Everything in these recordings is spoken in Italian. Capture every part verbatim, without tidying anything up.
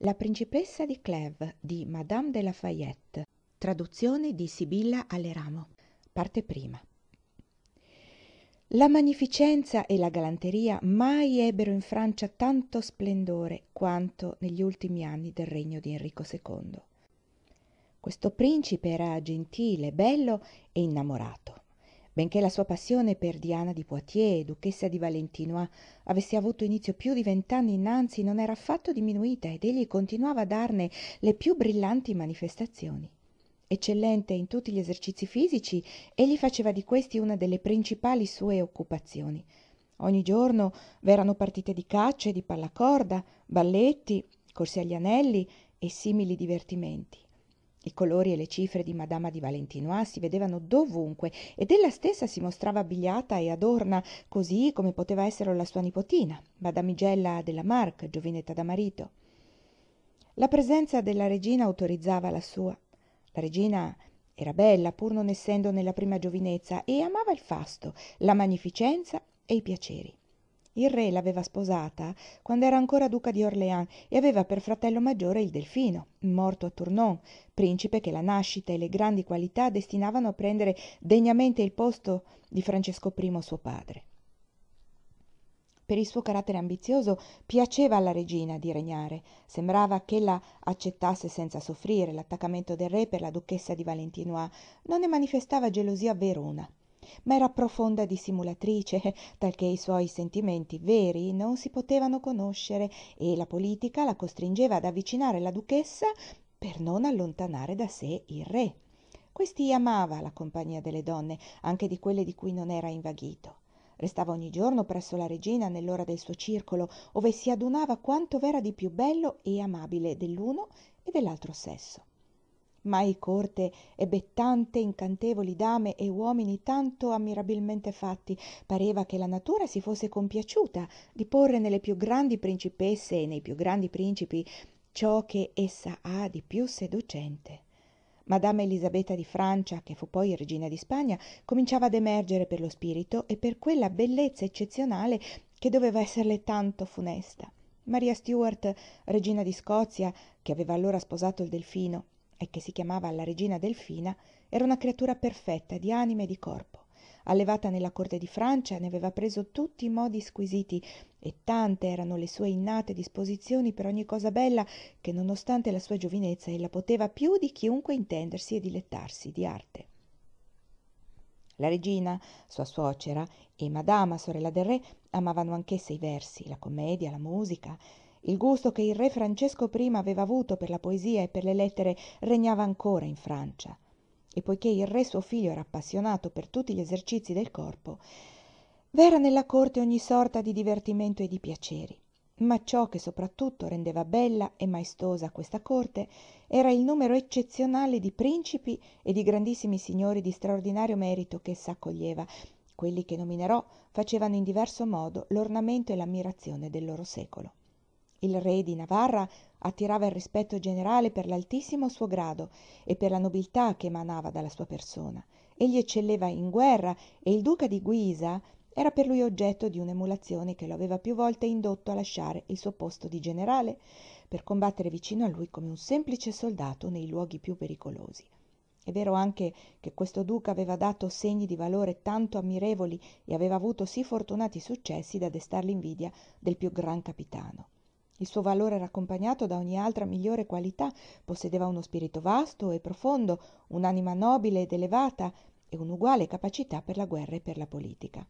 La principessa di Clèves di Madame de Lafayette, traduzione di Sibilla Aleramo, parte prima. La magnificenza e la galanteria mai ebbero in Francia tanto splendore quanto negli ultimi anni del regno di Enrico secondo. Questo principe era gentile, bello e innamorato. Benché la sua passione per Diana di Poitiers, duchessa di Valentinois, avesse avuto inizio più di vent'anni innanzi, non era affatto diminuita ed egli continuava a darne le più brillanti manifestazioni. Eccellente in tutti gli esercizi fisici, egli faceva di questi una delle principali sue occupazioni. Ogni giorno v'erano partite di caccia e di pallacorda, balletti, corse agli anelli e simili divertimenti. I colori e le cifre di Madama di Valentinois si vedevano dovunque ed ella stessa si mostrava abbigliata e adorna così come poteva essere la sua nipotina, Madamigella della Marque, giovinetta da marito. La presenza della regina autorizzava la sua. La regina era bella, pur non essendo nella prima giovinezza, e amava il fasto, la magnificenza e i piaceri. Il re l'aveva sposata quando era ancora duca di Orléans e aveva per fratello maggiore il Delfino, morto a Tournon, principe che la nascita e le grandi qualità destinavano a prendere degnamente il posto di Francesco primo suo padre. Per il suo carattere ambizioso piaceva alla regina di regnare. Sembrava ch'ella accettasse senza soffrire l'attaccamento del re per la duchessa di Valentinois. Non ne manifestava gelosia veruna, ma era profonda dissimulatrice, talché i suoi sentimenti veri non si potevano conoscere e la politica la costringeva ad avvicinare la duchessa per non allontanare da sé il re. Questi amava la compagnia delle donne, anche di quelle di cui non era invaghito. Restava ogni giorno presso la regina nell'ora del suo circolo, ove si adunava quanto v'era di più bello e amabile dell'uno e dell'altro sesso. Mai corte ebbe tante incantevoli dame e uomini tanto ammirabilmente fatti. Pareva che la natura si fosse compiaciuta di porre nelle più grandi principesse e nei più grandi principi ciò che essa ha di più seducente. Madama Elisabetta di Francia, che fu poi regina di Spagna, cominciava ad emergere per lo spirito e per quella bellezza eccezionale che doveva esserle tanto funesta. Maria Stuart, regina di Scozia, che aveva allora sposato il Delfino e che si chiamava la regina Delfina, era una creatura perfetta di anima e di corpo. Allevata nella corte di Francia, ne aveva preso tutti i modi squisiti e tante erano le sue innate disposizioni per ogni cosa bella che, nonostante la sua giovinezza, ella poteva più di chiunque intendersi e dilettarsi di arte. La regina, sua suocera, e Madama, sorella del re, amavano anch'esse i versi, la commedia, la musica. Il gusto che il re Francesco primo aveva avuto per la poesia e per le lettere regnava ancora in Francia. E poiché il re suo figlio era appassionato per tutti gli esercizi del corpo, v'era nella corte ogni sorta di divertimento e di piaceri. Ma ciò che soprattutto rendeva bella e maestosa questa corte era il numero eccezionale di principi e di grandissimi signori di straordinario merito che essa accoglieva. Quelli che nominerò facevano in diverso modo l'ornamento e l'ammirazione del loro secolo. Il re di Navarra attirava il rispetto generale per l'altissimo suo grado e per la nobiltà che emanava dalla sua persona. Egli eccelleva in guerra e il duca di Guisa era per lui oggetto di un'emulazione che lo aveva più volte indotto a lasciare il suo posto di generale per combattere vicino a lui come un semplice soldato nei luoghi più pericolosi. È vero anche che questo duca aveva dato segni di valore tanto ammirevoli e aveva avuto sì fortunati successi da destar l'invidia del più gran capitano. Il suo valore era accompagnato da ogni altra migliore qualità, possedeva uno spirito vasto e profondo, un'anima nobile ed elevata e un'uguale capacità per la guerra e per la politica.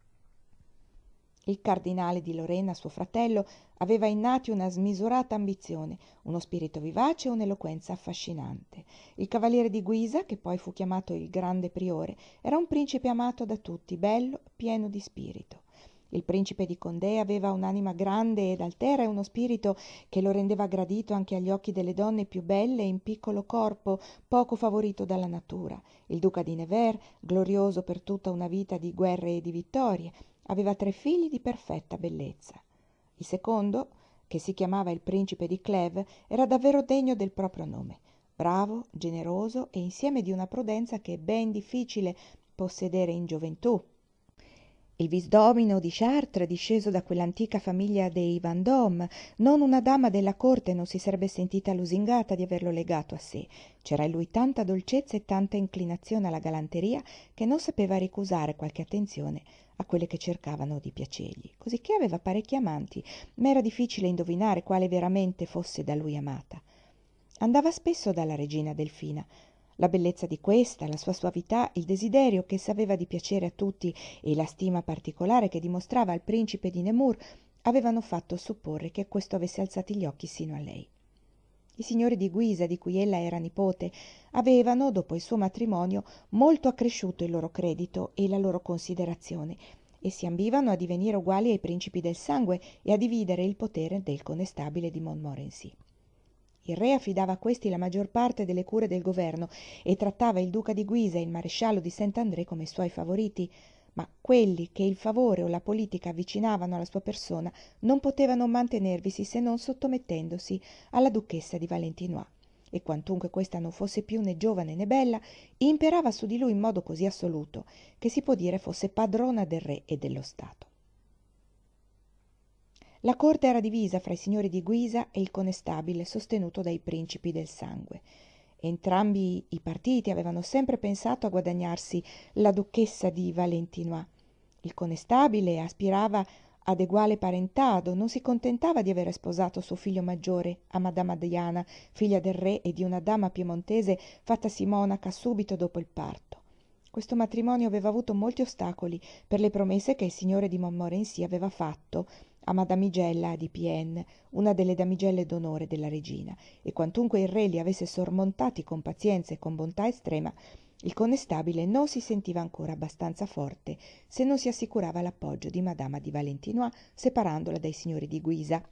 Il cardinale di Lorena, suo fratello, aveva innati una smisurata ambizione, uno spirito vivace e un'eloquenza affascinante. Il cavaliere di Guisa, che poi fu chiamato il grande priore, era un principe amato da tutti, bello, pieno di spirito. Il principe di Condé aveva un'anima grande ed altera e uno spirito che lo rendeva gradito anche agli occhi delle donne più belle e in piccolo corpo, poco favorito dalla natura. Il duca di Nevers, glorioso per tutta una vita di guerre e di vittorie, aveva tre figli di perfetta bellezza. Il secondo, che si chiamava il principe di Clèves, era davvero degno del proprio nome, bravo, generoso e insieme di una prudenza che è ben difficile possedere in gioventù. Il visdomino di Chartres, disceso da quell'antica famiglia dei Vendôme, non una dama della corte non si sarebbe sentita lusingata di averlo legato a sé. C'era in lui tanta dolcezza e tanta inclinazione alla galanteria che non sapeva ricusare qualche attenzione a quelle che cercavano di piacergli, cosicché aveva parecchi amanti, ma era difficile indovinare quale veramente fosse da lui amata. Andava spesso dalla regina Delfina. La bellezza di questa, la sua soavità, il desiderio che s'aveva di piacere a tutti e la stima particolare che dimostrava al principe di Nemours avevano fatto supporre che questo avesse alzati gli occhi sino a lei. I signori di Guisa, di cui ella era nipote, avevano, dopo il suo matrimonio, molto accresciuto il loro credito e la loro considerazione e si ambivano a divenire uguali ai principi del sangue e a dividere il potere del connestabile di Montmorency. Il re affidava a questi la maggior parte delle cure del governo e trattava il duca di Guisa e il maresciallo di Saint-André come suoi favoriti, ma quelli che il favore o la politica avvicinavano alla sua persona non potevano mantenervisi se non sottomettendosi alla duchessa di Valentinois, e quantunque questa non fosse più né giovane né bella, imperava su di lui in modo così assoluto che si può dire fosse padrona del re e dello Stato. La corte era divisa fra i signori di Guisa e il connestabile sostenuto dai principi del sangue. Entrambi i partiti avevano sempre pensato a guadagnarsi la duchessa di Valentinois. Il connestabile aspirava ad eguale parentado, non si contentava di avere sposato suo figlio maggiore a Madama Diana, figlia del re e di una dama piemontese fattasi monaca subito dopo il parto. Questo matrimonio aveva avuto molti ostacoli per le promesse che il signore di Montmorency aveva fatto a Madamigella di Pienne, una delle damigelle d'onore della regina, e quantunque il re li avesse sormontati con pazienza e con bontà estrema, il connestabile non si sentiva ancora abbastanza forte se non si assicurava l'appoggio di Madama di Valentinois separandola dai signori di Guisa.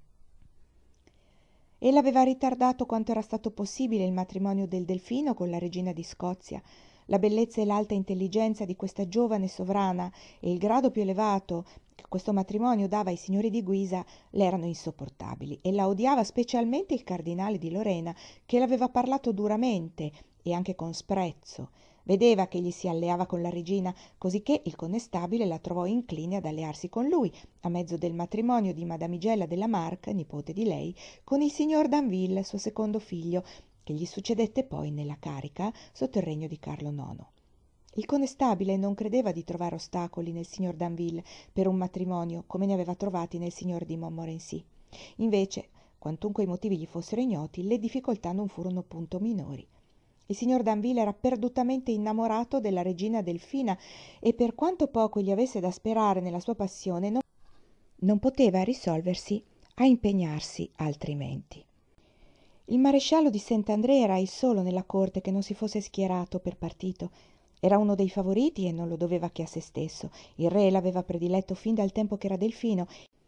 Ella aveva ritardato quanto era stato possibile il matrimonio del Delfino con la regina di Scozia. La bellezza e l'alta intelligenza di questa giovane sovrana e il grado più elevato che questo matrimonio dava ai signori di Guisa le erano insopportabili e la odiava specialmente il cardinale di Lorena, che l'aveva parlato duramente e anche con sprezzo. Vedeva che gli si alleava con la regina, cosicché il connestabile la trovò incline ad allearsi con lui, a mezzo del matrimonio di Madamigella della Marca, nipote di lei, con il signor Danville, suo secondo figlio, che gli succedette poi nella carica sotto il regno di Carlo nono. Il connestabile non credeva di trovare ostacoli nel signor Danville per un matrimonio come ne aveva trovati nel signor di Montmorency. Invece, quantunque i motivi gli fossero ignoti, le difficoltà non furono punto minori. Il signor Danville era perdutamente innamorato della regina Delfina e per quanto poco gli avesse da sperare nella sua passione non, non poteva risolversi a impegnarsi altrimenti. Il maresciallo di Saint-André era il solo nella corte che non si fosse schierato per partito. Era uno dei favoriti e non lo doveva che a se stesso. Il re l'aveva prediletto fin dal tempo che era Delfino.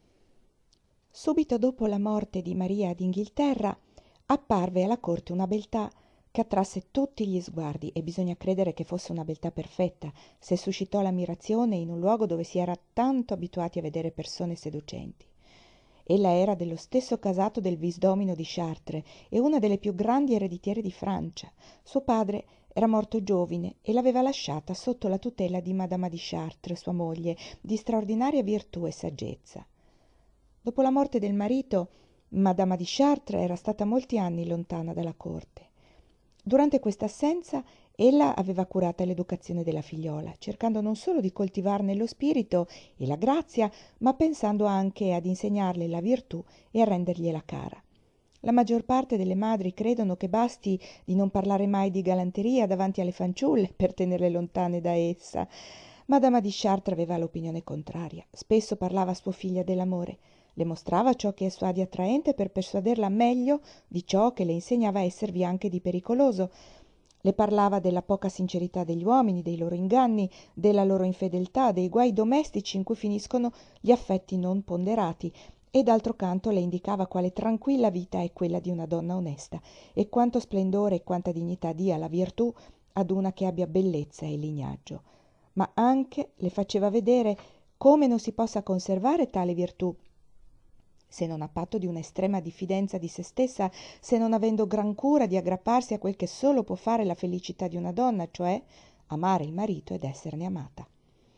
Subito dopo la morte di Maria d'Inghilterra apparve alla corte una beltà che attrasse tutti gli sguardi, e bisogna credere che fosse una beltà perfetta se suscitò l'ammirazione in un luogo dove si era tanto abituati a vedere persone seducenti. Ella era dello stesso casato del visdomino di Chartres e una delle più grandi ereditiere di Francia. Suo padre era morto giovine e l'aveva lasciata sotto la tutela di Madama di Chartres, sua moglie, di straordinaria virtù e saggezza. Dopo la morte del marito, Madama di Chartres era stata molti anni lontana dalla corte. Durante questa assenza ella aveva curata l'educazione della figliola, cercando non solo di coltivarne lo spirito e la grazia, ma pensando anche ad insegnarle la virtù e a rendergliela cara. La maggior parte delle madri credono che basti di non parlare mai di galanteria davanti alle fanciulle per tenerle lontane da essa. Madama di Chartres aveva l'opinione contraria. Spesso parlava a sua figlia dell'amore. Le mostrava ciò che è suave e attraente per persuaderla meglio di ciò che le insegnava a esservi anche di pericoloso. Le parlava della poca sincerità degli uomini, dei loro inganni, della loro infedeltà, dei guai domestici in cui finiscono gli affetti non ponderati, e d'altro canto le indicava quale tranquilla vita è quella di una donna onesta e quanto splendore e quanta dignità dia la virtù ad una che abbia bellezza e lignaggio. Ma anche le faceva vedere come non si possa conservare tale virtù se non a patto di un'estrema diffidenza di se stessa, se non avendo gran cura di aggrapparsi a quel che solo può fare la felicità di una donna, cioè amare il marito ed esserne amata.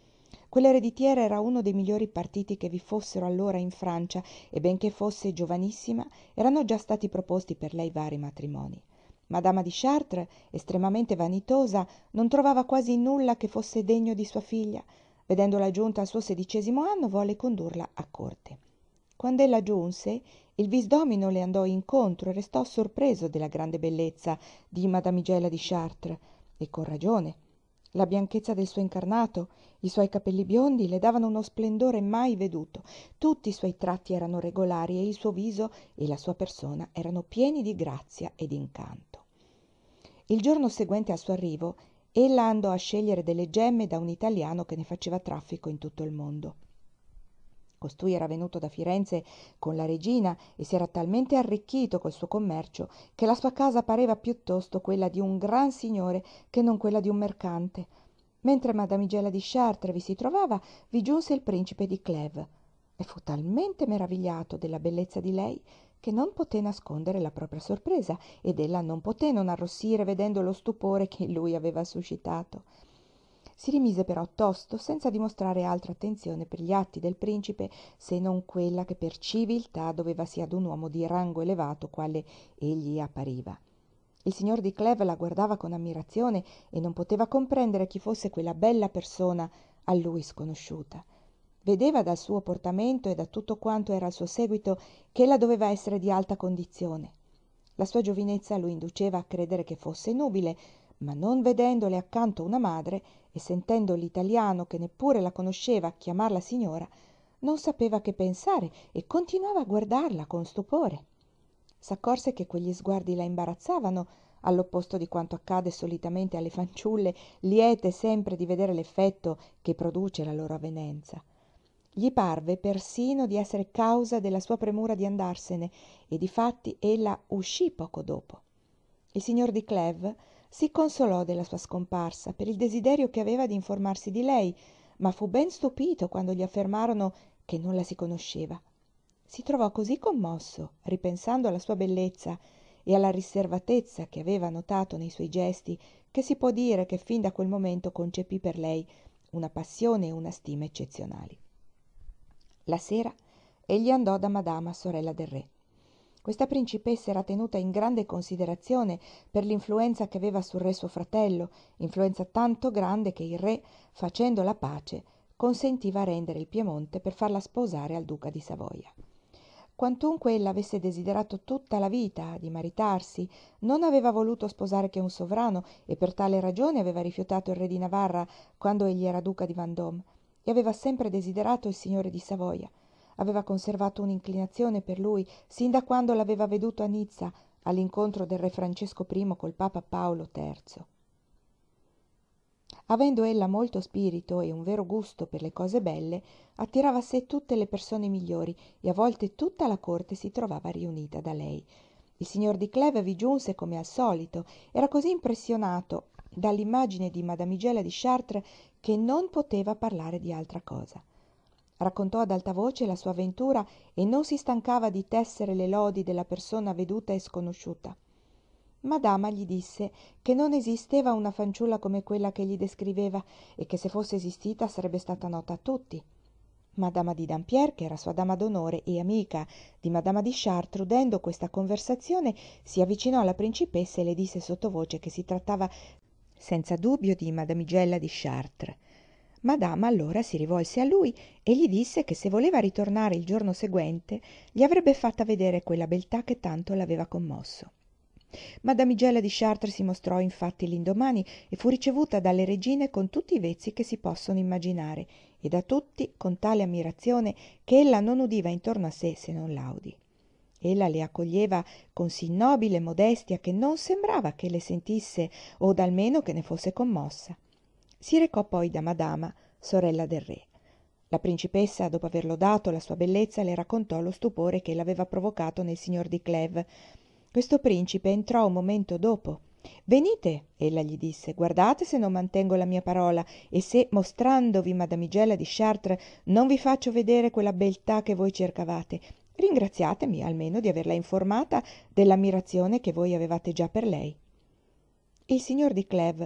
Quell'ereditiera era uno dei migliori partiti che vi fossero allora in Francia e benché fosse giovanissima, erano già stati proposti per lei vari matrimoni. Madama di Chartres, estremamente vanitosa, non trovava quasi nulla che fosse degno di sua figlia. Vedendola giunta al suo sedicesimo anno, volle condurla a corte. Quando ella giunse, il visdomino le andò incontro e restò sorpreso della grande bellezza di madamigella di Chartres, e con ragione. La bianchezza del suo incarnato, i suoi capelli biondi le davano uno splendore mai veduto. Tutti i suoi tratti erano regolari e il suo viso e la sua persona erano pieni di grazia e d'incanto. Il giorno seguente al suo arrivo, ella andò a scegliere delle gemme da un italiano che ne faceva traffico in tutto il mondo. Costui era venuto da Firenze con la regina e si era talmente arricchito col suo commercio che la sua casa pareva piuttosto quella di un gran signore che non quella di un mercante. Mentre madamigella di Chartres vi si trovava, vi giunse il principe di Clèves e fu talmente meravigliato della bellezza di lei che non poté nascondere la propria sorpresa, ed ella non poté non arrossire vedendo lo stupore che in lui aveva suscitato. Si rimise però tosto, senza dimostrare altra attenzione per gli atti del principe, se non quella che per civiltà dovevasi ad un uomo di rango elevato quale egli appariva. Il signor di Clèves la guardava con ammirazione e non poteva comprendere chi fosse quella bella persona a lui sconosciuta. Vedeva dal suo portamento e da tutto quanto era al suo seguito che ella doveva essere di alta condizione. La sua giovinezza lo induceva a credere che fosse nubile, ma non vedendole accanto una madre e sentendo l'italiano che neppure la conosceva chiamarla signora, non sapeva che pensare e continuava a guardarla con stupore. S'accorse che quegli sguardi la imbarazzavano, all'opposto di quanto accade solitamente alle fanciulle, liete sempre di vedere l'effetto che produce la loro avvenenza. Gli parve persino di essere causa della sua premura di andarsene, e difatti ella uscì poco dopo. Il signor di Clèves si consolò della sua scomparsa per il desiderio che aveva di informarsi di lei, ma fu ben stupito quando gli affermarono che non la si conosceva. Si trovò così commosso, ripensando alla sua bellezza e alla riservatezza che aveva notato nei suoi gesti, che si può dire che fin da quel momento concepì per lei una passione e una stima eccezionali. La sera egli andò da Madama, sorella del re. Questa principessa era tenuta in grande considerazione per l'influenza che aveva sul re suo fratello, influenza tanto grande che il re, facendo la pace, consentiva a rendere il Piemonte per farla sposare al duca di Savoia. Quantunque ella avesse desiderato tutta la vita di maritarsi, non aveva voluto sposare che un sovrano e per tale ragione aveva rifiutato il re di Navarra quando egli era duca di Vendôme, e aveva sempre desiderato il signore di Savoia. Aveva conservato un'inclinazione per lui sin da quando l'aveva veduto a Nizza all'incontro del re Francesco I col papa Paolo terzo. Avendo ella molto spirito e un vero gusto per le cose belle, attirava a sé tutte le persone migliori e a volte tutta la corte si trovava riunita da lei. Il signor di Clèves vi giunse come al solito, era così impressionato dall'immagine di madamigella di Chartres che non poteva parlare di altra cosa. Raccontò ad alta voce la sua avventura e non si stancava di tessere le lodi della persona veduta e sconosciuta. Madama gli disse che non esisteva una fanciulla come quella che gli descriveva e che se fosse esistita sarebbe stata nota a tutti. Madama di Dampierre, che era sua dama d'onore e amica di Madama di Chartres, udendo questa conversazione, si avvicinò alla principessa e le disse sottovoce che si trattava senza dubbio di madamigella di Chartres. Madama allora si rivolse a lui e gli disse che se voleva ritornare il giorno seguente gli avrebbe fatta vedere quella beltà che tanto l'aveva commosso. Madamigella di Chartres si mostrò infatti l'indomani e fu ricevuta dalle regine con tutti i vezzi che si possono immaginare e da tutti con tale ammirazione che ella non udiva intorno a sé se non laudi. Ella le accoglieva con sì nobile modestia che non sembrava che le sentisse o almeno che ne fosse commossa. Si recò poi da Madama, sorella del re. La principessa, dopo aver lodato la sua bellezza, le raccontò lo stupore che l'aveva provocato nel signor di Clèves. Questo principe entrò un momento dopo. «Venite», ella gli disse, «guardate se non mantengo la mia parola e se, mostrandovi madamigella di Chartres, non vi faccio vedere quella beltà che voi cercavate. Ringraziatemi almeno di averla informata dell'ammirazione che voi avevate già per lei». Il signor di Clèves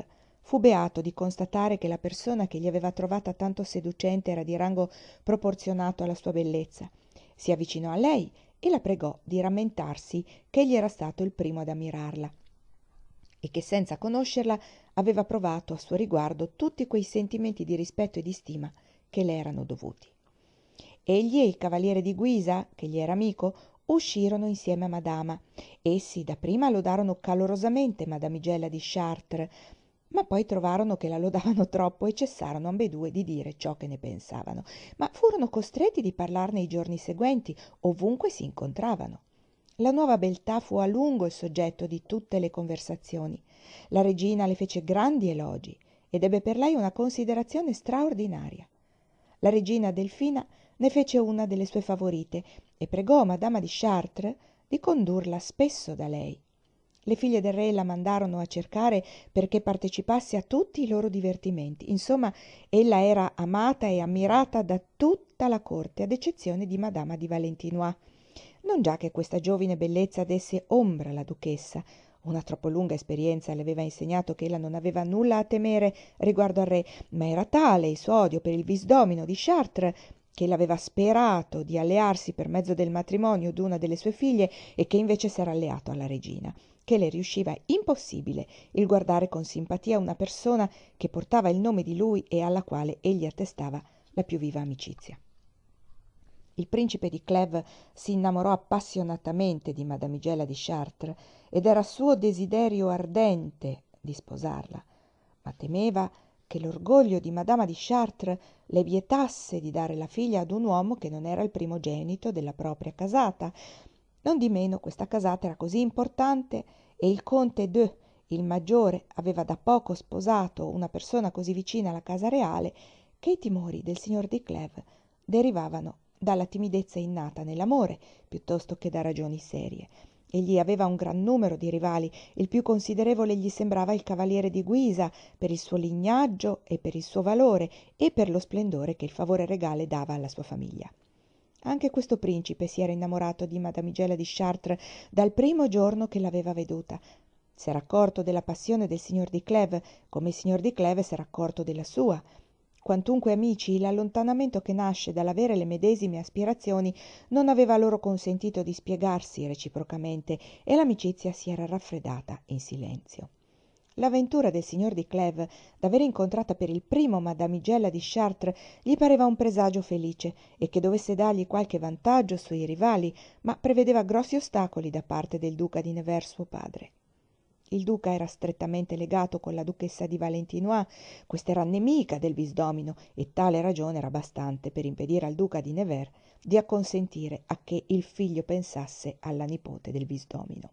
Fu beato di constatare che la persona che gli aveva trovata tanto seducente era di rango proporzionato alla sua bellezza. Si avvicinò a lei e la pregò di rammentarsi che egli era stato il primo ad ammirarla e che senza conoscerla aveva provato a suo riguardo tutti quei sentimenti di rispetto e di stima che le erano dovuti. Egli e il cavaliere di Guisa, che gli era amico, uscirono insieme a Madama. Essi dapprima lodarono calorosamente Madamigella di Chartres, ma poi trovarono che la lodavano troppo e cessarono ambedue di dire ciò che ne pensavano, ma furono costretti di parlarne i giorni seguenti, ovunque si incontravano. La nuova beltà fu a lungo il soggetto di tutte le conversazioni. La regina le fece grandi elogi ed ebbe per lei una considerazione straordinaria. La regina Delfina ne fece una delle sue favorite e pregò Madama di Chartres di condurla spesso da lei. Le figlie del re la mandarono a cercare perché partecipasse a tutti i loro divertimenti. Insomma, ella era amata e ammirata da tutta la corte, ad eccezione di Madama di Valentinois. Non già che questa giovine bellezza desse ombra alla duchessa. Una troppo lunga esperienza le aveva insegnato che ella non aveva nulla a temere riguardo al re, ma era tale il suo odio per il visdomino di Chartres che l'aveva sperato di allearsi per mezzo del matrimonio d'una delle sue figlie e che invece s'era alleato alla regina, che le riusciva impossibile il guardare con simpatia una persona che portava il nome di lui e alla quale egli attestava la più viva amicizia. Il principe di Clèves si innamorò appassionatamente di Madamigella di Chartres ed era suo desiderio ardente di sposarla, ma temeva che l'orgoglio di Madama di Chartres le vietasse di dare la figlia ad un uomo che non era il primogenito della propria casata. Nondimeno questa casata era così importante e il conte d'Eu, il maggiore, aveva da poco sposato una persona così vicina alla casa reale che i timori del signor di Clèves derivavano dalla timidezza innata nell'amore piuttosto che da ragioni serie. Egli aveva un gran numero di rivali, il più considerevole gli sembrava il cavaliere di Guisa per il suo lignaggio e per il suo valore e per lo splendore che il favore regale dava alla sua famiglia. Anche questo principe si era innamorato di Madamigella di Chartres dal primo giorno che l'aveva veduta. S'era accorto della passione del signor di Clèves, come il signor di Clèves s'era accorto della sua. Quantunque amici, l'allontanamento che nasce dall'avere le medesime aspirazioni non aveva loro consentito di spiegarsi reciprocamente e l'amicizia si era raffreddata in silenzio. L'avventura del signor di Clèves d'aver incontrata per il primo Madamigella di Chartres gli pareva un presagio felice e che dovesse dargli qualche vantaggio sui rivali, ma prevedeva grossi ostacoli da parte del duca di Nevers suo padre. Il duca era strettamente legato con la duchessa di Valentinois, questa era nemica del visdomino e tale ragione era bastante per impedire al duca di Nevers di acconsentire a che il figlio pensasse alla nipote del visdomino.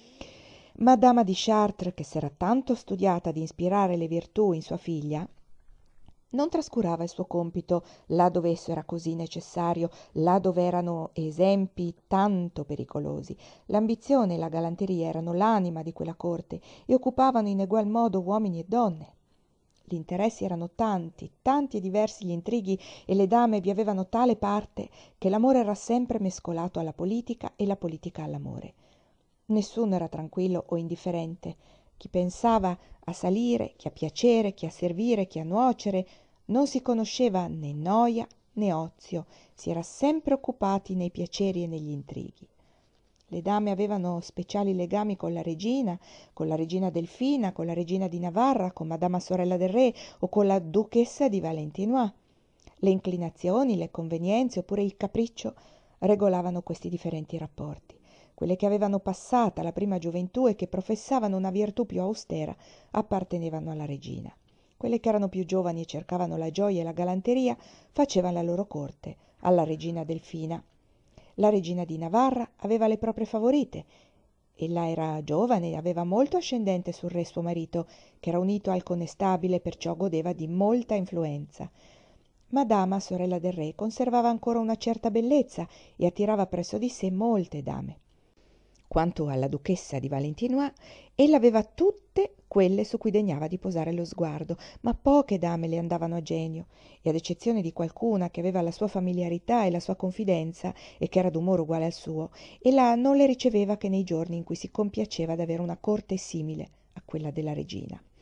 Madama di Chartres, che s'era tanto studiata ad ispirare le virtù in sua figlia, non trascurava il suo compito là dove esso era così necessario, là dove erano esempi tanto pericolosi. L'ambizione e la galanteria erano l'anima di quella corte e occupavano in egual modo uomini e donne. Gli interessi erano tanti, tanti e diversi gli intrighi e le dame vi avevano tale parte che l'amore era sempre mescolato alla politica e la politica all'amore. Nessuno era tranquillo o indifferente. Chi pensava a salire, chi a piacere, chi a servire, chi a nuocere, non si conosceva né noia né ozio, si era sempre occupati nei piaceri e negli intrighi. Le dame avevano speciali legami con la regina, con la regina Delfina, con la regina di Navarra, con Madama sorella del re o con la duchessa di Valentinois. Le inclinazioni, le convenienze oppure il capriccio regolavano questi differenti rapporti. Quelle che avevano passata la prima gioventù e che professavano una virtù più austera appartenevano alla regina. Quelle che erano più giovani e cercavano la gioia e la galanteria facevano la loro corte alla regina Delfina. La regina di Navarra aveva le proprie favorite. Ella era giovane e aveva molto ascendente sul re suo marito, che era unito al connestabile, perciò godeva di molta influenza. Madama, sorella del re, conservava ancora una certa bellezza e attirava presso di sé molte dame. Quanto alla duchessa di Valentinois, ella aveva tutte quelle su cui degnava di posare lo sguardo, ma poche dame le andavano a genio, e ad eccezione di qualcuna che aveva la sua familiarità e la sua confidenza e che era d'umore uguale al suo, ella non le riceveva che nei giorni in cui si compiaceva d'avere una corte simile a quella della regina.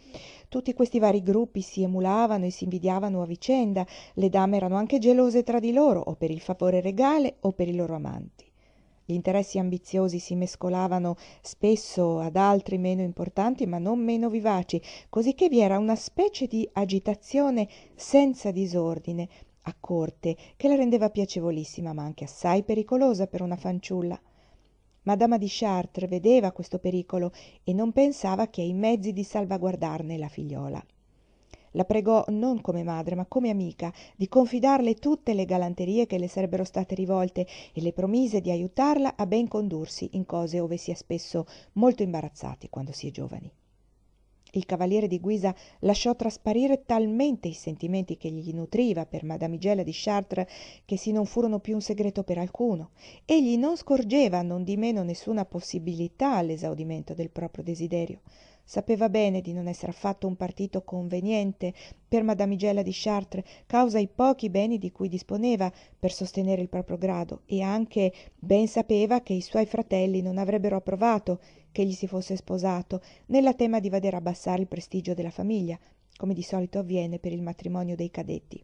Tutti questi vari gruppi si emulavano e si invidiavano a vicenda, le dame erano anche gelose tra di loro, o per il favore regale o per i loro amanti. Gli interessi ambiziosi si mescolavano spesso ad altri meno importanti ma non meno vivaci, cosicché vi era una specie di agitazione senza disordine a corte che la rendeva piacevolissima ma anche assai pericolosa per una fanciulla. Madama di Chartres vedeva questo pericolo e non pensava che ai mezzi di salvaguardarne la figliola. La pregò non come madre ma come amica di confidarle tutte le galanterie che le sarebbero state rivolte e le promise di aiutarla a ben condursi in cose ove si è spesso molto imbarazzati quando si è giovani. Il cavaliere di Guisa lasciò trasparire talmente i sentimenti che gli nutriva per madamigella di Chartres che si non furono più un segreto per alcuno. Egli non scorgeva non di meno nessuna possibilità all'esaudimento del proprio desiderio. Sapeva bene di non essere affatto un partito conveniente per madamigella di Chartres, causa i pochi beni di cui disponeva per sostenere il proprio grado, e anche ben sapeva che i suoi fratelli non avrebbero approvato che egli si fosse sposato, nella tema di vedere abbassare il prestigio della famiglia, come di solito avviene per il matrimonio dei cadetti.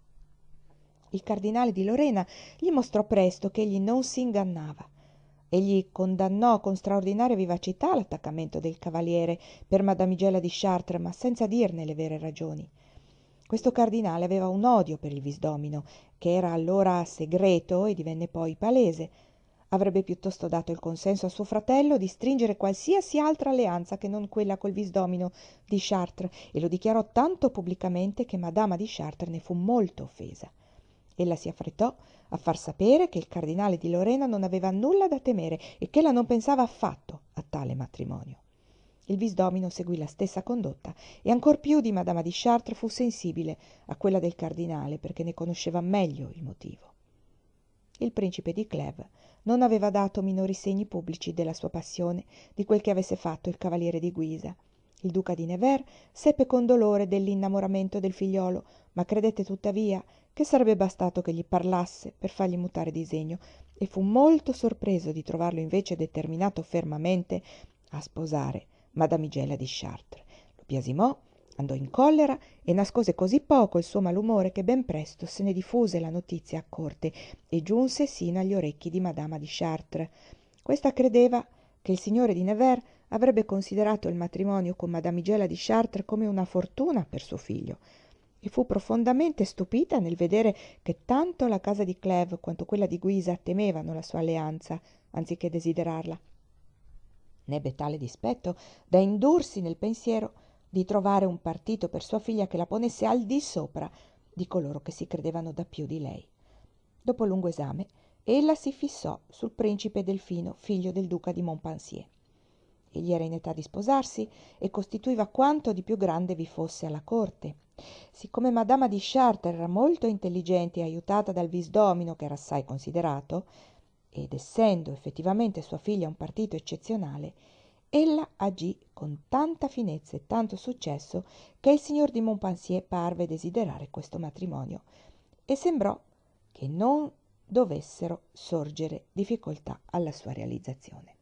Il cardinale di Lorena gli mostrò presto che egli non si ingannava. Egli condannò con straordinaria vivacità l'attaccamento del cavaliere per madamigella di Chartres, ma senza dirne le vere ragioni. Questo cardinale aveva un odio per il visdomino, che era allora segreto e divenne poi palese. Avrebbe piuttosto dato il consenso a suo fratello di stringere qualsiasi altra alleanza che non quella col visdomino di Chartres, e lo dichiarò tanto pubblicamente che madama di Chartres ne fu molto offesa. Ella si affrettò a far sapere che il cardinale di Lorena non aveva nulla da temere e che ella non pensava affatto a tale matrimonio. Il visdomino seguì la stessa condotta e ancor più di madama di Chartres fu sensibile a quella del cardinale, perché ne conosceva meglio il motivo. Il principe di Clèves non aveva dato minori segni pubblici della sua passione di quel che avesse fatto il cavaliere di Guisa. Il duca di Nevers seppe con dolore dell'innamoramento del figliolo, ma credette tuttavia che sarebbe bastato che gli parlasse per fargli mutare disegno, e fu molto sorpreso di trovarlo invece determinato fermamente a sposare madamigella di Chartres. Lo biasimò, andò in collera e nascose così poco il suo malumore che ben presto se ne diffuse la notizia a corte e giunse sino agli orecchi di madama di Chartres. Questa credeva che il signore di Nevers avrebbe considerato il matrimonio con madamigella di Chartres come una fortuna per suo figlio, e fu profondamente stupita nel vedere che tanto la casa di Clèves quanto quella di Guisa temevano la sua alleanza anziché desiderarla. N'ebbe tale dispetto da indursi nel pensiero di trovare un partito per sua figlia che la ponesse al di sopra di coloro che si credevano da più di lei. Dopo lungo esame, ella si fissò sul principe Delfino, figlio del duca di Montpensier. Egli era in età di sposarsi e costituiva quanto di più grande vi fosse alla corte. Siccome madama di Chartres era molto intelligente e aiutata dal visdomino, che era assai considerato, ed essendo effettivamente sua figlia un partito eccezionale, ella agì con tanta finezza e tanto successo che il signor di Montpensier parve desiderare questo matrimonio, e sembrò che non dovessero sorgere difficoltà alla sua realizzazione.